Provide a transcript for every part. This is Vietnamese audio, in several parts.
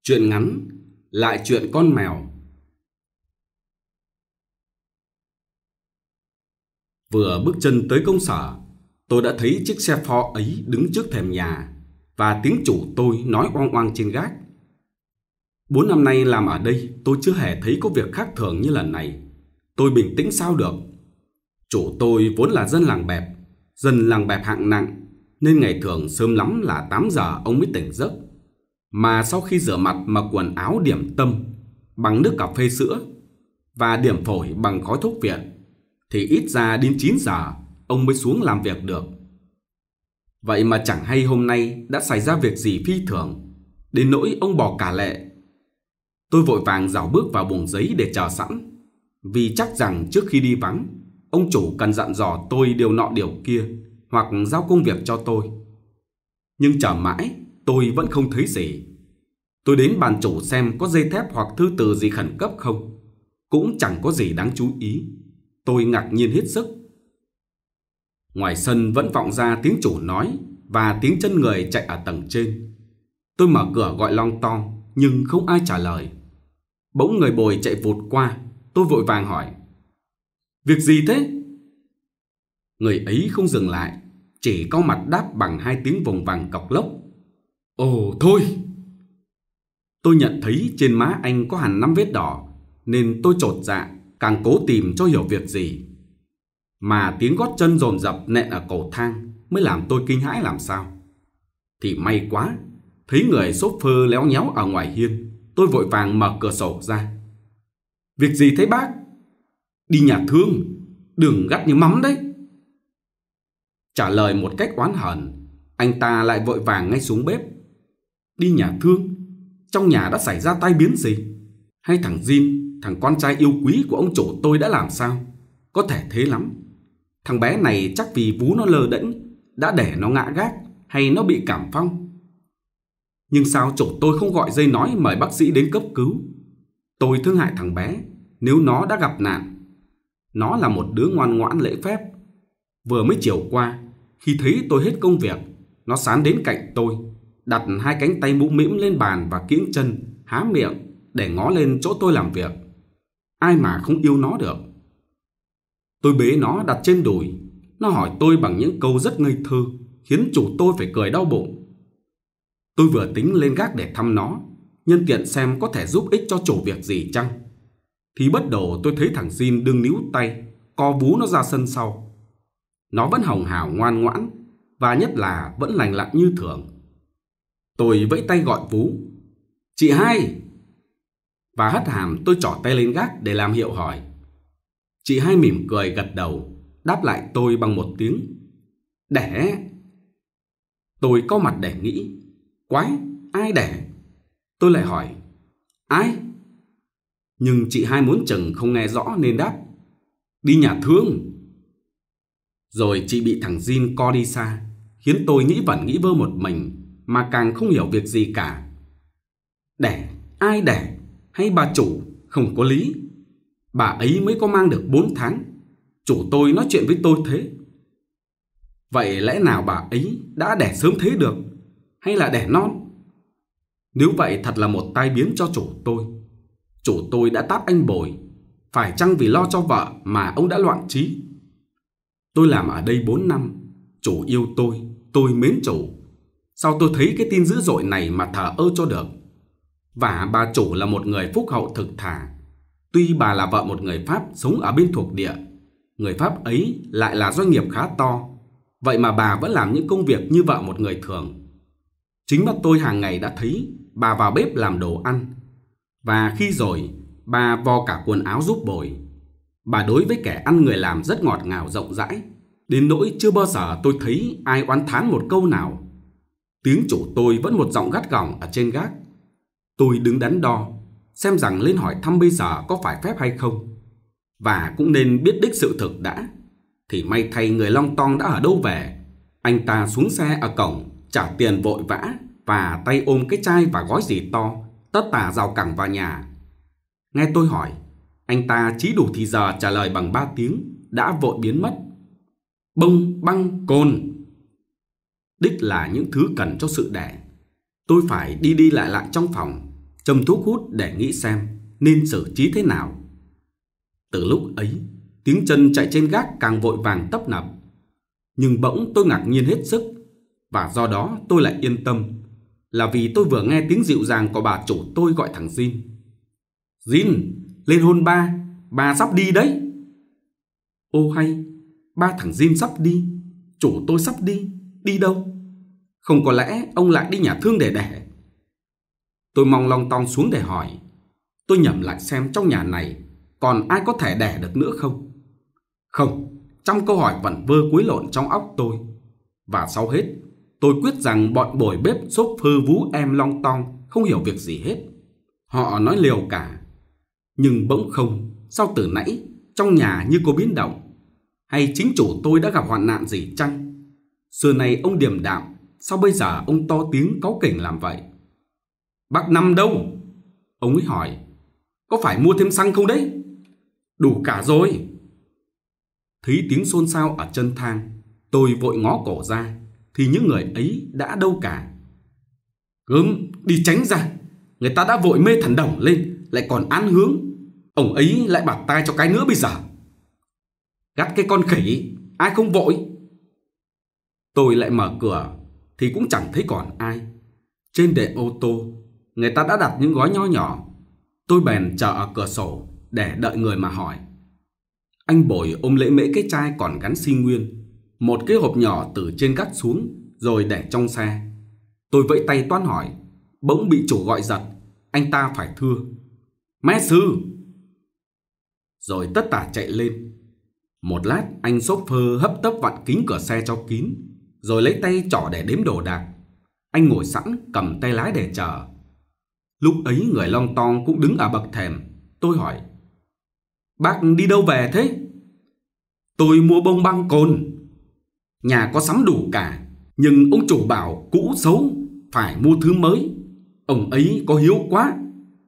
Chuyện ngắn lại chuyện con mèo. Vừa bước chân tới công sở, tôi đã thấy chiếc xe Ford ấy đứng trước thềm nhà, và tiếng chủ tôi nói oang oang trên gác. 4 năm nay làm ở đây, tôi chưa hề thấy có việc khác thường như lần này. Tôi bình tĩnh sao được? Chủ tôi vốn là dân làng bẹp hạng nặng, nên ngày thường sớm lắm là 8 giờ ông mới tỉnh giấc. Mà sau khi rửa mặt mặc quần áo điểm tâm bằng nước cà phê sữa và điểm phổi bằng khói thuốc viện, thì ít ra đến 9 giờ ông mới xuống làm việc được. Vậy mà chẳng hay hôm nay đã xảy ra việc gì phi thường, đến nỗi ông bỏ cả lệ. Tôi vội vàng rảo bước vào buồng giấy để chờ sẵn, vì chắc rằng trước khi đi vắng, ông chủ cần dặn dò tôi điều nọ điều kia, hoặc giao công việc cho tôi. Nhưng chờ mãi, tôi vẫn không thấy gì. Tôi đến bàn chủ xem có dây thép hoặc thư từ gì khẩn cấp không, cũng chẳng có gì đáng chú ý. Tôi ngạc nhiên hết sức. Ngoài sân vẫn vọng ra tiếng chủ nói và tiếng chân người chạy ở tầng trên. Tôi mở cửa gọi lon ton, nhưng không ai trả lời. Bỗng người bồi chạy vụt qua. Tôi vội vàng hỏi: "Việc gì thế?" Người ấy không dừng lại, chỉ cau mặt đáp bằng 2 tiếng vùng vằng cọc lốc: "Ồ thôi." Tôi nhận thấy trên má anh có hẳn 5 vết đỏ, nên tôi chột dạ, càng cố tìm cho hiểu việc gì. Mà tiếng gót chân dồn dập nện ở cầu thang mới làm tôi kinh hãi làm sao. Thì may quá, thấy người chauffeur léo nhéo ở ngoài hiên. Tôi vội vàng mở cửa sổ ra. "Việc gì thế bác?" "Đi nhà thương, đừng gắt như mắm đấy." Trả lời một cách oán hờn, anh ta lại vội vàng ngay xuống bếp. "Đi nhà thương? Trong nhà đã xảy ra tai biến gì? Hay thằng Jin, thằng con trai yêu quý của ông chủ tôi đã làm sao? Có thể thế lắm. Thằng bé này chắc vì vú nó lơ đễnh đã để nó ngã gác, hay nó bị cảm phong. Nhưng sao chủ tôi không gọi dây nói mời bác sĩ đến cấp cứu? Tôi thương hại thằng bé nếu nó đã gặp nạn. Nó là một đứa ngoan ngoãn lễ phép. Vừa mới chiều qua, khi thấy tôi hết công việc, nó sán đến cạnh tôi, đặt 2 cánh tay mũm mĩm lên bàn và kiễng chân, há miệng để ngó lên chỗ tôi làm việc. Ai mà không yêu nó được." Tôi bế nó đặt trên đùi. Nó hỏi tôi bằng những câu rất ngây thơ, khiến chủ tôi phải cười đau bụng. Tôi vừa tính lên gác để thăm nó, nhân tiện xem có thể giúp ích cho chủ việc gì chăng, thì bất đồ tôi thấy thằng Jin đương níu tay, co vú nó ra sân sau. Nó vẫn hồng hào ngoan ngoãn, và nhất là vẫn lành lặn như thường. Tôi vẫy tay gọi vú: "Chị Hai!" Và hất hàm tôi trỏ tay lên gác để làm hiệu hỏi. Chị Hai mỉm cười gật đầu, đáp lại tôi bằng một tiếng: "Đẻ." Tôi cau mặt để nghĩ. Quái, ai đẻ? Tôi lại hỏi: "Ai?" Nhưng chị Hai muốn chừng không nghe rõ nên đáp: "Đi nhà thương." Rồi chị bị thằng Jin co đi xa, khiến tôi nghĩ vẩn nghĩ vơ một mình, mà càng không hiểu việc gì cả. Đẻ, ai đẻ? Hay bà chủ? Không có lý. Bà ấy mới có mang được 4 tháng. Chủ tôi nói chuyện với tôi thế. Vậy lẽ nào bà ấy đã đẻ sớm thế được? Hay là đẻ non? Nếu vậy thật là một tai biến cho chủ tôi. Chủ tôi đã tát anh Bồi. Phải chăng vì lo cho vợ mà ông đã loạn trí? Tôi làm ở đây 4 năm. Chủ yêu tôi mến chủ. Sao tôi thấy cái tin dữ dội này mà thờ ơ cho được? Và bà chủ là một người phúc hậu thực thà. Tuy bà là vợ một người Pháp sống ở bên thuộc địa, người Pháp ấy lại là doanh nghiệp khá to. Vậy mà bà vẫn làm những công việc như vợ một người thường. Chính mắt tôi hàng ngày đã thấy bà vào bếp làm đồ ăn. Và khi rồi, bà vo cả quần áo giúp Bồi. Bà đối với kẻ ăn người làm rất ngọt ngào rộng rãi, đến nỗi chưa bao giờ tôi thấy ai oán thán một câu nào. Tiếng chủ tôi vẫn một giọng gắt gỏng ở trên gác. Tôi đứng đắn đo xem rằng lên hỏi thăm bây giờ có phải phép hay không, và cũng nên biết đích sự thực đã. Thì may thay người long tong đã ở đâu về. Anh ta xuống xe ở cổng, trả tiền vội vã, và tay ôm cái chai và gói gì to, tất tả rào cẳng vào nhà. Nghe tôi hỏi, anh ta chí đủ thì giờ trả lời bằng 3 tiếng, đã vội biến mất. Bông băng cồn. Đích là những thứ cần cho sự đẻ. Tôi phải đi đi lại lại trong phòng, châm thuốc hút để nghĩ xem nên xử trí thế nào. Từ lúc ấy, tiếng chân chạy trên gác càng vội vàng tấp nập. Nhưng bỗng tôi ngạc nhiên hết sức, và do đó tôi lại yên tâm, là vì tôi vừa nghe tiếng dịu dàng của bà chủ tôi gọi thằng Jin. Jin, lên hôn ba sắp đi đấy. Ô hay, ba thằng Jin sắp đi, chủ tôi sắp đi, đi đâu? Không có lẽ ông lại đi nhà thương để đẻ? Tôi mong long tong xuống để hỏi. Tôi nhẩm lại xem trong nhà này còn ai có thể đẻ được nữa không? Không, trong câu hỏi vẩn vơ quấy lộn trong óc tôi. Và sau hết, tôi quyết rằng bọn bồi bếp xốp phơ vú em long tong không hiểu việc gì hết. Họ nói liều cả. Nhưng bỗng không, sao từ nãy trong nhà như có biến động? Hay chính chủ tôi đã gặp hoạn nạn gì chăng? Xưa này ông điềm đạm, sao bây giờ ông to tiếng cáu kỉnh làm vậy? Bác Năm đâu? Ông ấy hỏi. Có phải mua thêm xăng không đấy? Đủ cả rồi. Thấy tiếng xôn xao ở chân thang, tôi vội ngó cổ ra, thì những người ấy đã đâu cả. Gớm, đi tránh ra. Người ta đã vội mê thần đồng lên, lại còn án hướng. Ông ấy lại bạt tai cho cái nữa bây giờ. Gắt cái con khỉ, ai không vội? Tôi lại mở cửa, thì cũng chẳng thấy còn ai. Trên đệm ô tô, người ta đã đặt những gói nho nhỏ. Tôi bèn chờ ở cửa sổ để đợi người mà hỏi. Anh Bồi ôm lễ mễ cái chai còn gắn xi nguyên, một cái hộp nhỏ từ trên gác xuống, rồi để trong xe. Tôi vẫy tay toan hỏi, bỗng bị chủ gọi giật. Anh ta phải thưa: Mé sư! Rồi tất tả chạy lên. Một lát anh xốp phơ hấp tấp vặn kính cửa xe cho kín, rồi lấy tay trỏ để đếm đồ đạc. Anh ngồi sẵn cầm tay lái để chờ. Lúc ấy người long tong cũng đứng ở bậc thềm. Tôi hỏi: Bác đi đâu về thế? Tôi mua bông băng cồn. Nhà có sắm đủ cả, nhưng ông chủ bảo cũ xấu, phải mua thứ mới. Ông ấy có hiếu quá.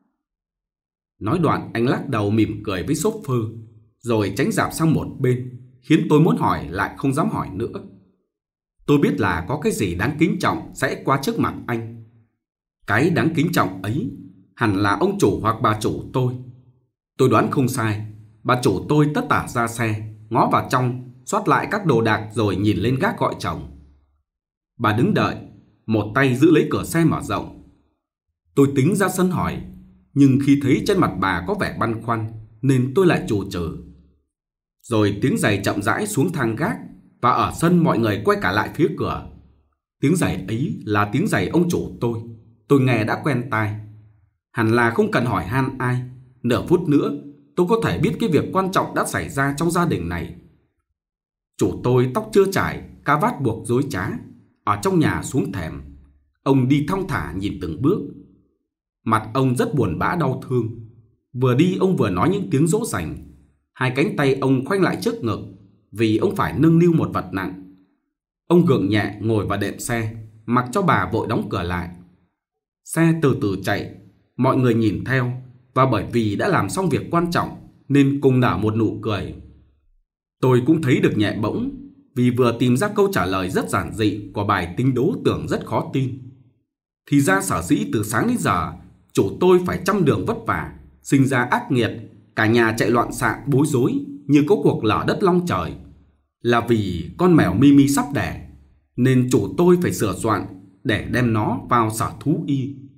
Nói đoạn anh lắc đầu mỉm cười với xốp phơ, rồi tránh dạp sang một bên, khiến tôi muốn hỏi lại không dám hỏi nữa. Tôi biết là có cái gì đáng kính trọng sẽ qua trước mặt anh. Cái đáng kính trọng ấy hẳn là ông chủ hoặc bà chủ tôi. Tôi đoán không sai, bà chủ tôi tất tả ra xe, ngó vào trong, soát lại các đồ đạc rồi nhìn lên gác gọi chồng. Bà đứng đợi, một tay giữ lấy cửa xe mở rộng. Tôi tính ra sân hỏi, nhưng khi thấy trên mặt bà có vẻ băn khoăn nên tôi lại chù chừ. Rồi tiếng giày chậm rãi xuống thang gác, và ở sân mọi người quay cả lại phía cửa. Tiếng giày ấy là tiếng giày ông chủ tôi nghe đã quen tai. Hẳn là không cần hỏi han ai, nửa phút nữa tôi có thể biết cái việc quan trọng đã xảy ra trong gia đình này. Chủ tôi tóc chưa chải, cà vạt buộc rối trá, ở trong nhà xuống thềm. Ông đi thong thả nhìn từng bước. Mặt ông rất buồn bã đau thương. Vừa đi ông vừa nói những tiếng dỗ dành. Hai cánh tay ông khoanh lại trước ngực, vì ông phải nâng niu một vật nặng. Ông gượng nhẹ ngồi vào đệm xe, mặc cho bà vội đóng cửa lại. Xe từ từ chạy, mọi người nhìn theo, và bởi vì đã làm xong việc quan trọng nên cùng nở một nụ cười. Tôi cũng thấy được nhẹ bỗng, vì vừa tìm ra câu trả lời rất giản dị của bài tính đố tưởng rất khó tin. Thì ra sở dĩ từ sáng đến giờ chủ tôi phải trăm đường vất vả, sinh ra ác nghiệt, cả nhà chạy loạn xạ bối rối như có cuộc lở đất long trời, là vì con mèo Mimi sắp đẻ, nên chủ tôi phải sửa soạn để đem nó vào sở thú y.